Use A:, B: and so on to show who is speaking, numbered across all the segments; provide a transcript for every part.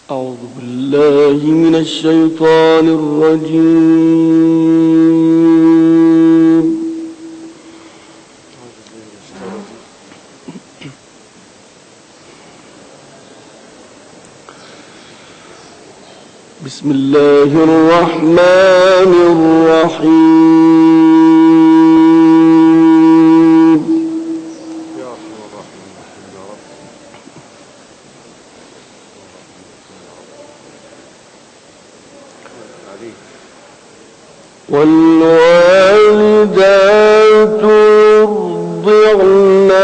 A: أعوذ بالله من الشيطان الرجيم. بسم الله الرحمن الرحيم. والوالدات يرضعن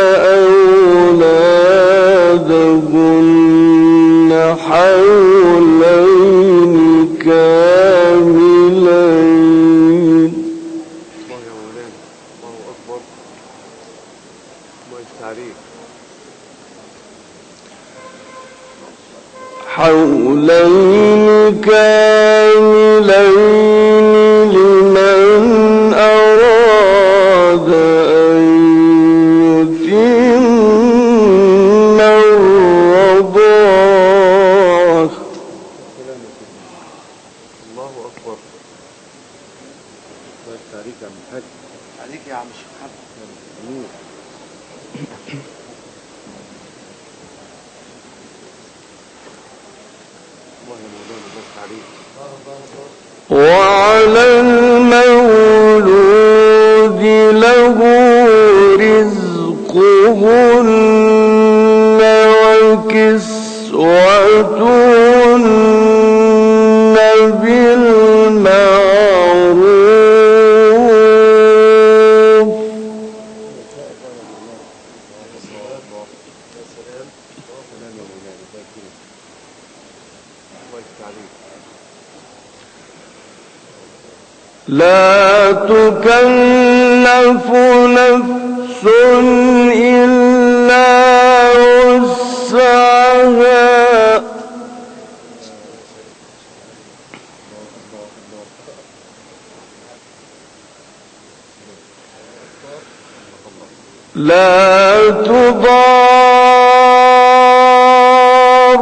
A: أولادهن حولين كاملين. الله أكبر. حولين كاملين لمن أراد أن يتم الرضاعة. الله أكبر. عليك يا عم الشيخ محمد. وعلى المولود له رزقهن وكسوتهن بالمعروف. لا تكلف نفس إلا وسعها. لا تضار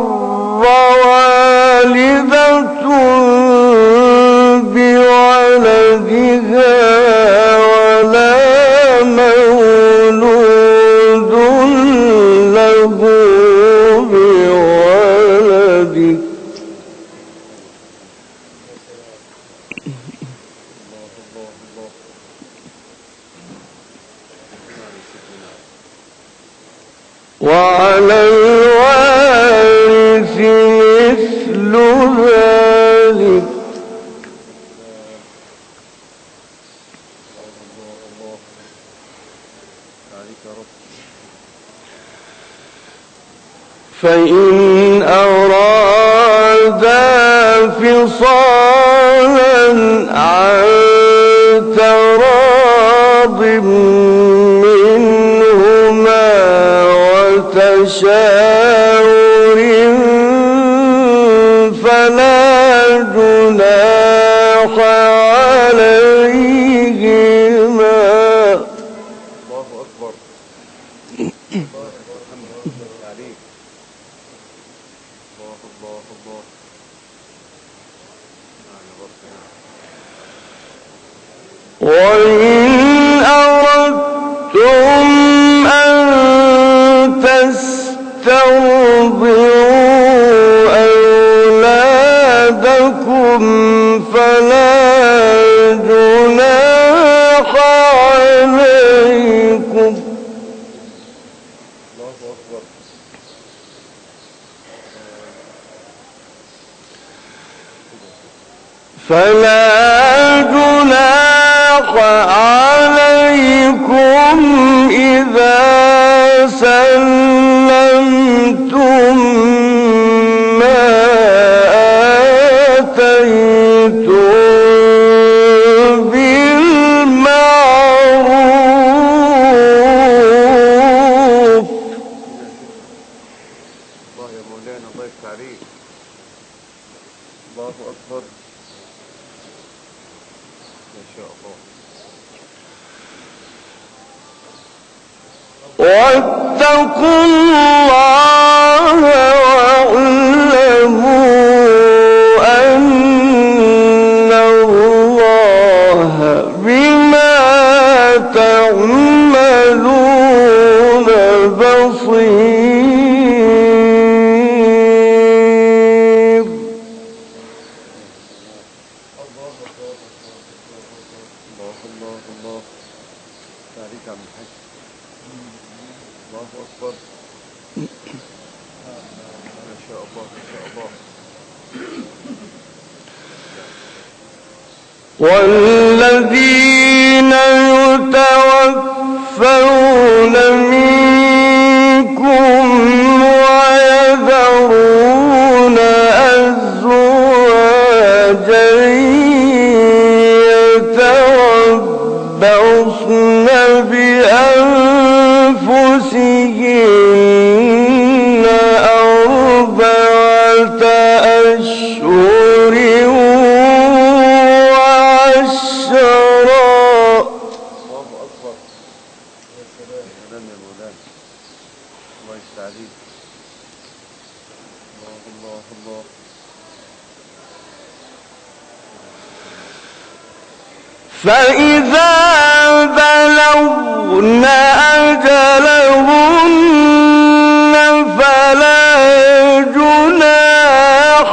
A: والدة بولدها ولا مولود له بولده. وعلى الوارث مثل ذلك. فإن أرادا فصالا عن تراض منهما وتشاور فلا جناح عليهما. الله أكبر. وإن أردتم أن تسترضعوا أولادكم فلا جناح عليكم. فلا جناح عليكم إذا سلمتم ما آتيتم بالمعروف. الله يا مولانا الله يفتح عليك. الله أكبر. ما شاء الله. واتقوا الله واعلموا الله.
B: والذين يتوفون منكم ويذرون أزواجا يتربصن بأنفسهن أربعة أشهر وعشرا.
A: الله أكبر. يا سلام يا مولانا، الله يستعليك. الله الله الله.
B: فإذا بلغن أجلهن فلا جناح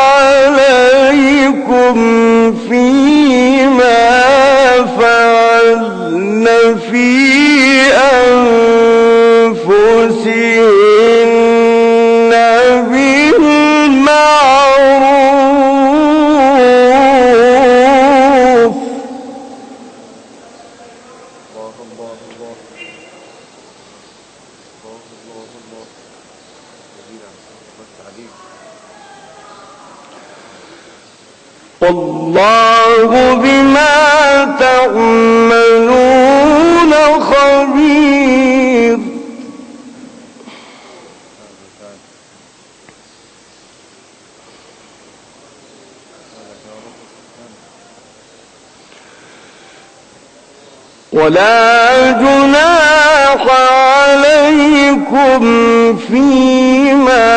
B: عليكم فيما فعلن في أنفسهن بالمعروف.
A: الله الله الله. الله الله الله. جميل الله يستعليك.
B: والله بما تعملون خبير. ولا جناح عليكم فيما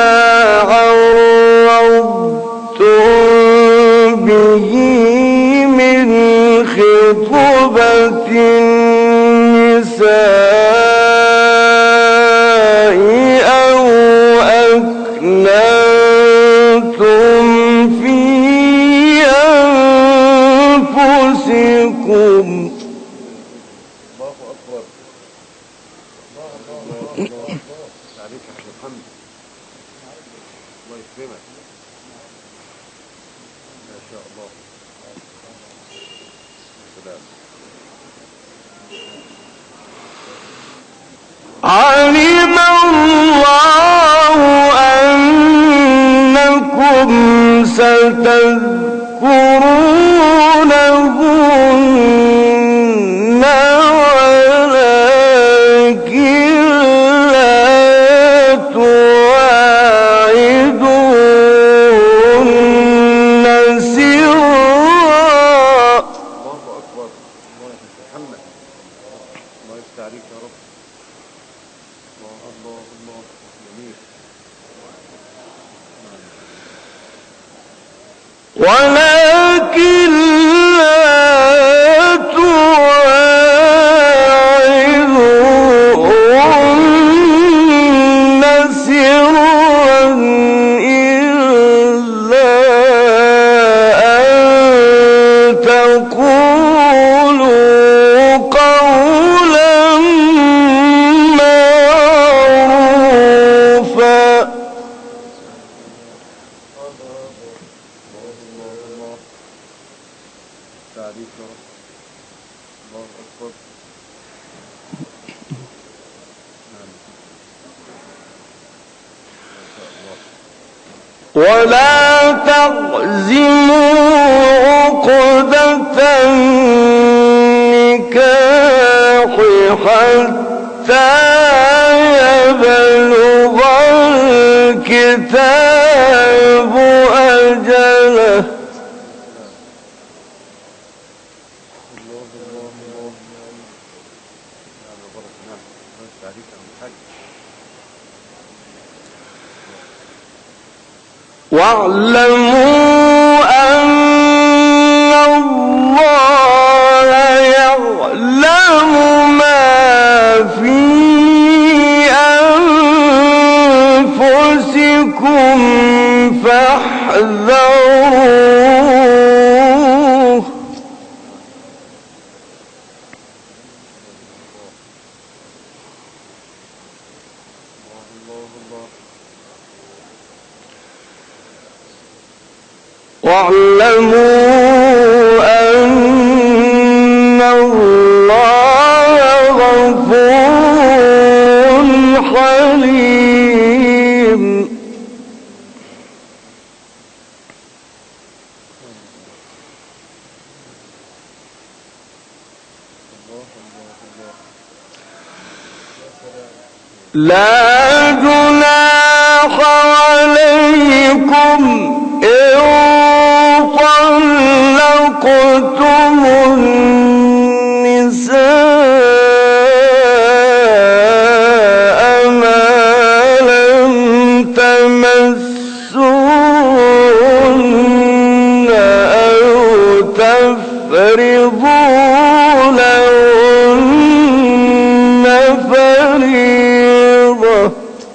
B: عرضتم به من خطبة النساء أو أكننتم في أنفسكم.
A: الله أكبر. الله الله الله. عليك يا أخي محمد، الله يكرمك. ما شاء الله. سلام.
B: علم الله أنكم ستذكرونهن ولكن لا تواعدوهن سرا.
A: الله أكبر. الله يتحمل. الله يستعليك يا رب. الله الله الله. جميل.
B: ولكن لا تواعدوهن سرا إلا أن تقولوا قولا معروفا.
A: الله تعليك يا رب. الله أكبر. نعم. ما شاء الله.
B: ولا تعزموا عقدة النكاح حتى يبلغ الكتاب أجله.
A: الله الله الله. نعم يا بركة. نعم. الله يستعليك يا الحاج.
B: واعلموا أن الله يعلم ما في أنفسكم فاحذروه.
A: الله الله الله.
B: واعلموا أن الله غفور حليم. لا جناح عليكم إن طلقتم النساء ما لم تمسوهن أو تفرضوا لهن فريضة.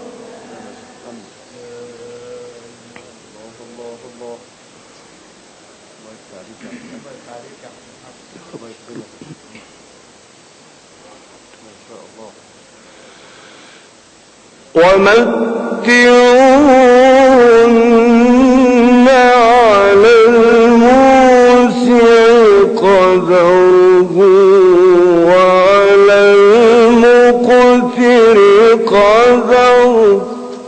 B: ومتعوهن على الموسع قدره وعلى المقتر قدره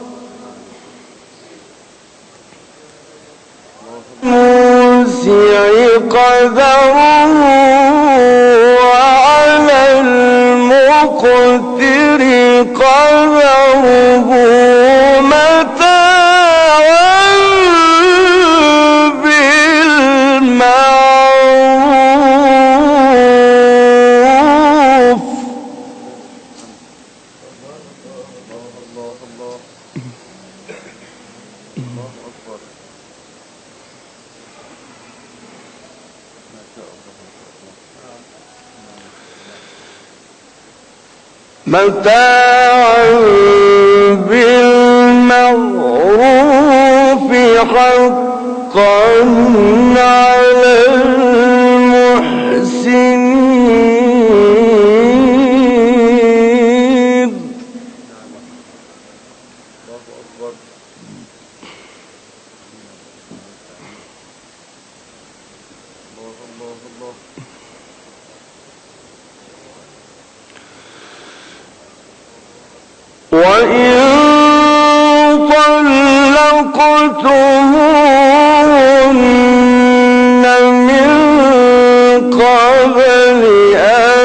B: وعلى المقتر قدره متاعا بالمعروف. متاعا بالمعروف حقا على المحسنين. وإن طلقتموهن من قبل أن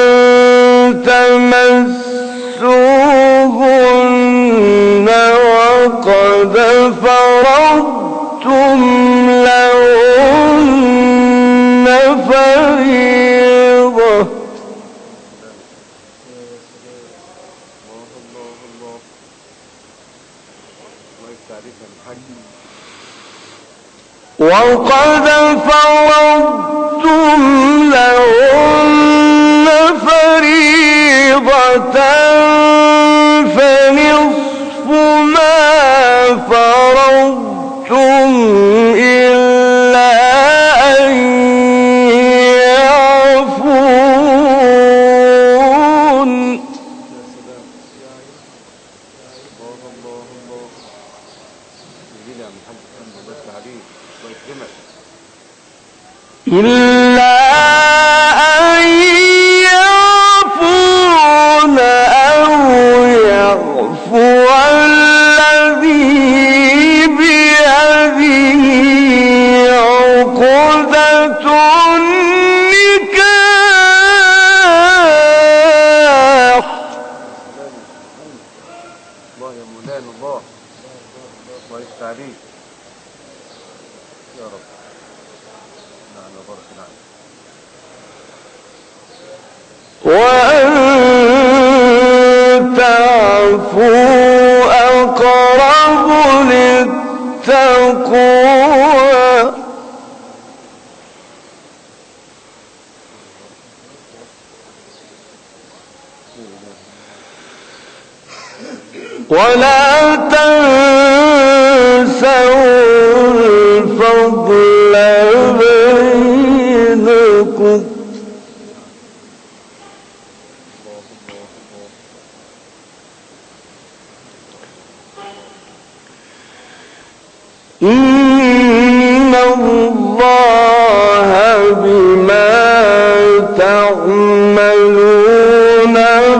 B: تمسوهن وقد فرضتم لهن فريضة وقد فرضتم لهن فريضة فنصف ما فرضتم إلا أن يعفون. إلا أن يعفون أو يعفو الذي بيده عقدة النكاح.
A: الله يا مولانا الله يفتح عليك يا رب. نعم بارك نعم.
B: وأن تعفوا أقرب للتقوى ولا تنسوا الفضل بينكم. إن الله بما تعملون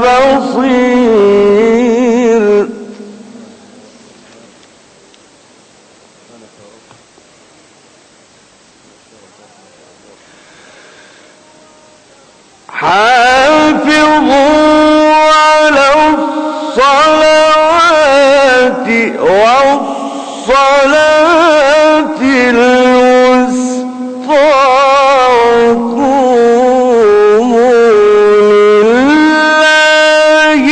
B: بصير. حافظوا على الصلوات والصلاة الوسطى وقوموا لله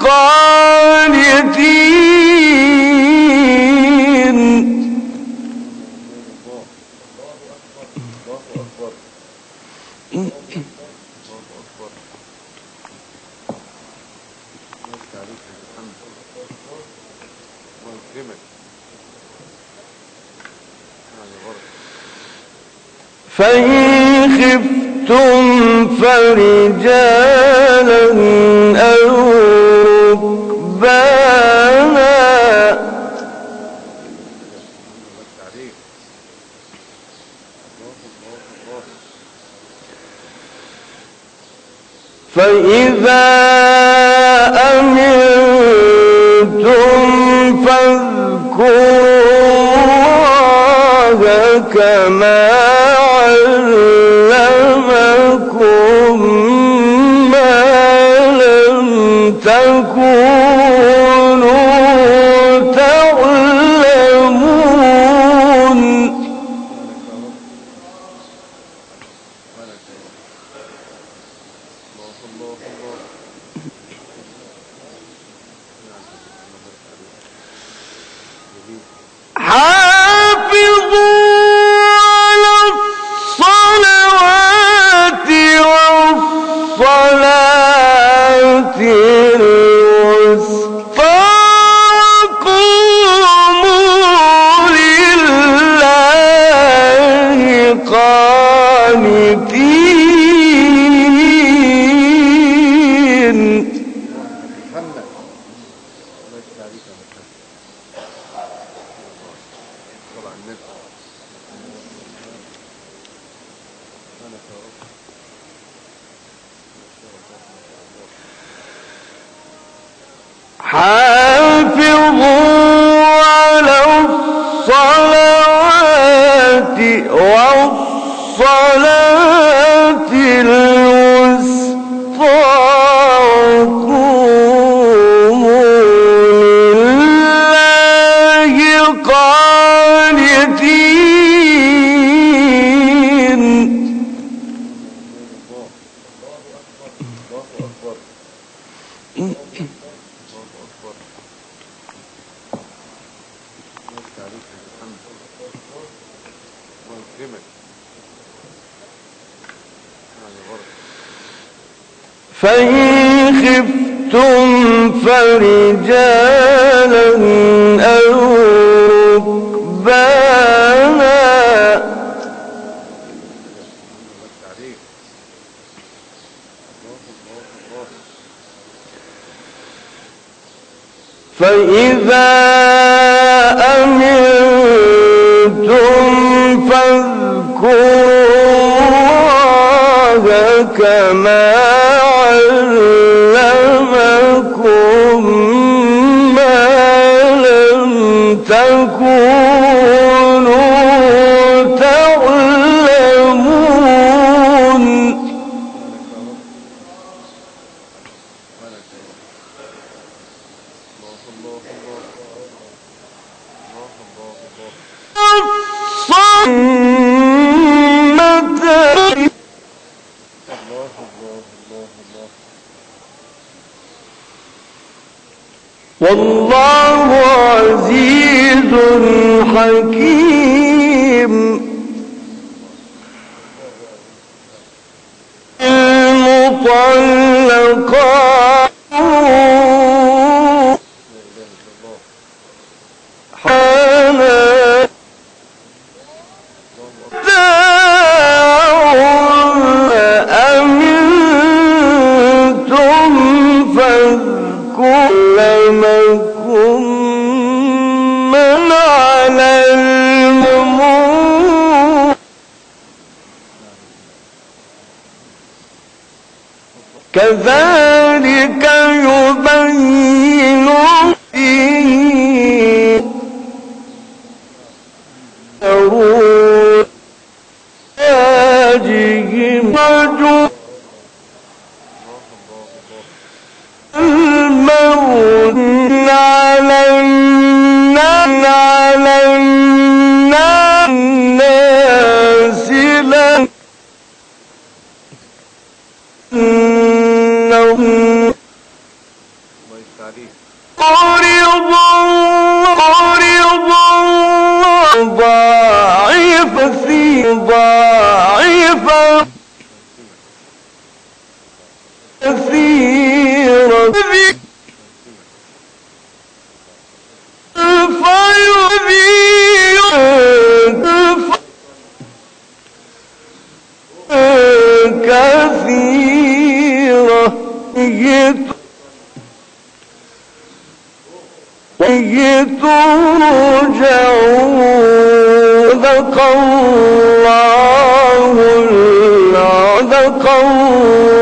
B: قانتين. فإن خفتم فرجالا أو ركبانا فإذا أمنتم فاذكروا الله كما علمكم ما لم تكونوا تعلمون. حافظوا على الصلوات والصلاة الوسطى وقوموا لله قانتين. حافظوا على الصلوات والصلاة الوسطى وقوموا لله قانتين. فإن خفتم فرجالا أو ركبانا فإذا أمنتم فاذكروا الله كما علمكم ما لم تكونوا تعلمون. والله عزيز حكيم. المطلقات علمكم من على كذلك يبين أزواجهم الموت على الناس لأنهم عرض ضاعف في ضاعفة كثيرة ترجعون.